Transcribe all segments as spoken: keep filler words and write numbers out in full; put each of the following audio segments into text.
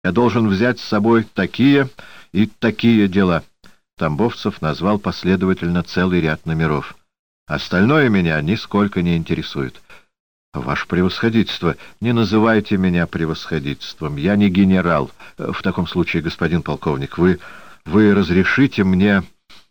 Я должен взять с собой такие и такие дела. Тамбовцев назвал последовательно целый ряд номеров. Остальное меня нисколько не интересует. Ваше превосходительство, не называйте меня превосходительством. Я не генерал. В таком случае, господин полковник, вы, вы разрешите мне...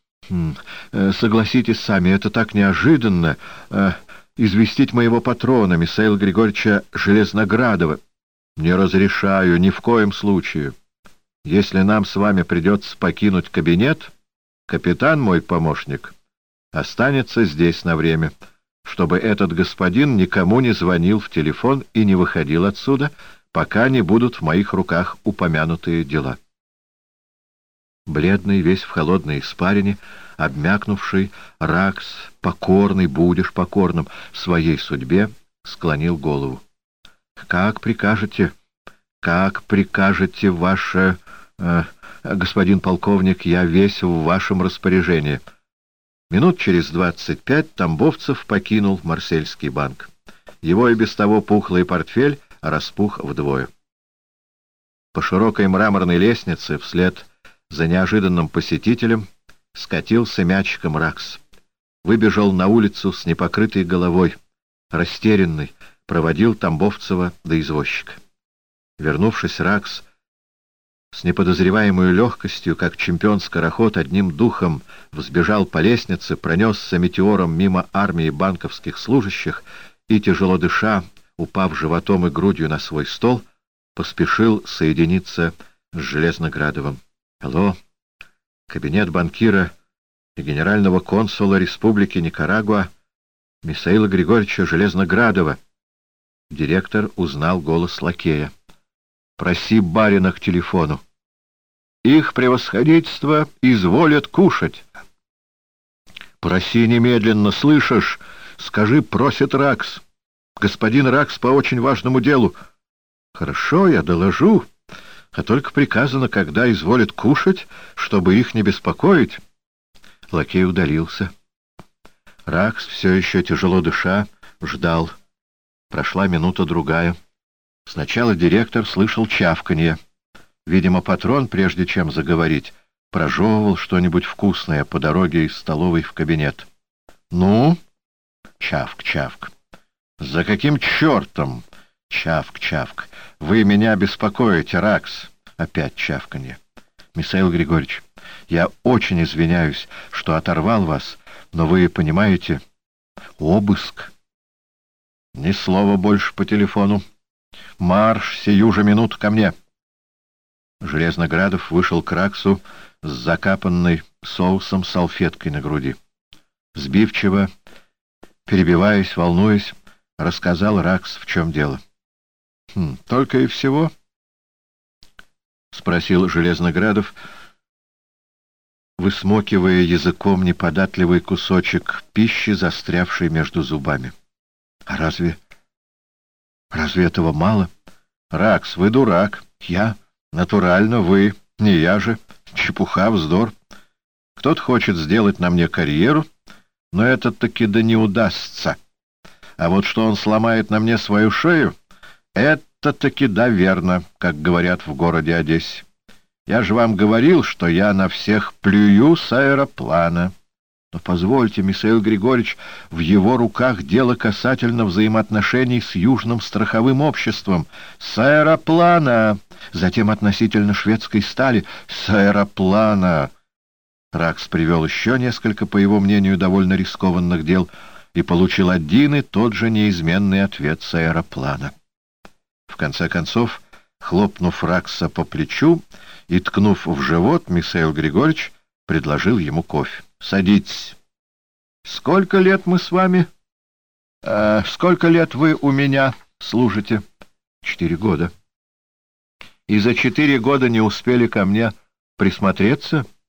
Согласитесь сами, это так неожиданно известить моего патрона, Михаила Григорьевича Железноградова. Не разрешаю, ни в коем случае. Если нам с вами придется покинуть кабинет, капитан, мой помощник, останется здесь на время, чтобы этот господин никому не звонил в телефон и не выходил отсюда, пока не будут в моих руках упомянутые дела. Бледный, весь в холодной испарине, обмякнувший, Ракс, покорный, будешь покорным своей судьбе, склонил голову. — Как прикажете, как прикажете, ваше... Э, господин полковник, я весь в вашем распоряжении. Минут через двадцать пять Тамбовцев покинул Марсельский банк. Его и без того пухлый портфель распух вдвое. По широкой мраморной лестнице вслед за неожиданным посетителем скатился мячиком Ракс. Выбежал на улицу с непокрытой головой, растерянный, проводил Тамбовцева до извозчика. Вернувшись, Ракс с неподозреваемой легкостью, как чемпион-скороход, одним духом взбежал по лестнице, пронесся метеором мимо армии банковских служащих и, тяжело дыша, упав животом и грудью на свой стол, поспешил соединиться с Железноградовым. Алло, кабинет банкира и генерального консула Республики Никарагуа Михаила Григорьевича Железноградова. Директор узнал голос лакея. Проси барина к телефону. Их превосходительство изволят кушать. Проси немедленно, слышишь? Скажи, просит Ракс. Господин Ракс по очень важному делу. Хорошо, я доложу. А только приказано, когда изволят кушать, чтобы их не беспокоить. Лакей удалился. Ракс, все еще тяжело дыша, ждал. Прошла минута-другая. Сначала директор слышал чавканье. Видимо, патрон, прежде чем заговорить, прожевывал что-нибудь вкусное по дороге из столовой в кабинет. «Ну?» «Чавк-чавк». «За каким чертом?» «Чавк-чавк. Вы меня беспокоите, Ракс». Опять чавканье. «Михаил Григорьевич, я очень извиняюсь, что оторвал вас, но вы понимаете, обыск». «Ни слова больше по телефону. Марш сию же минуту ко мне». Железноградов вышел к Раксу с закапанной соусом салфеткой на груди. Сбивчиво, перебиваясь, волнуясь, рассказал Ракс, в чем дело. «Хм, только и всего?» — спросил Железноградов, высмокивая языком неподатливый кусочек пищи, застрявший между зубами. «А разве... разве этого мало?» «Ракс, вы дурак. Я? Натурально, вы. Не я же. Чепуха, вздор. Кто-то хочет сделать на мне карьеру, но это таки да не удастся. А вот что он сломает на мне свою шею, это таки да верно, как говорят в городе Одессе. Я же вам говорил, что я на всех плюю с аэроплана». «Но позвольте, Михаил Григорьевич, в его руках дело касательно взаимоотношений с Южным страховым обществом. С аэроплана, затем относительно шведской стали. С аэроплана». Ракс привел еще несколько, по его мнению, довольно рискованных дел и получил один и тот же неизменный ответ с аэроплана. В конце концов, хлопнув Ракса по плечу и ткнув в живот, Михаил Григорьевич предложил ему кофе. «Садитесь. Сколько лет мы с вами? Э, сколько лет вы у меня служите?» «Четыре года». «И за четыре года не успели ко мне присмотреться?»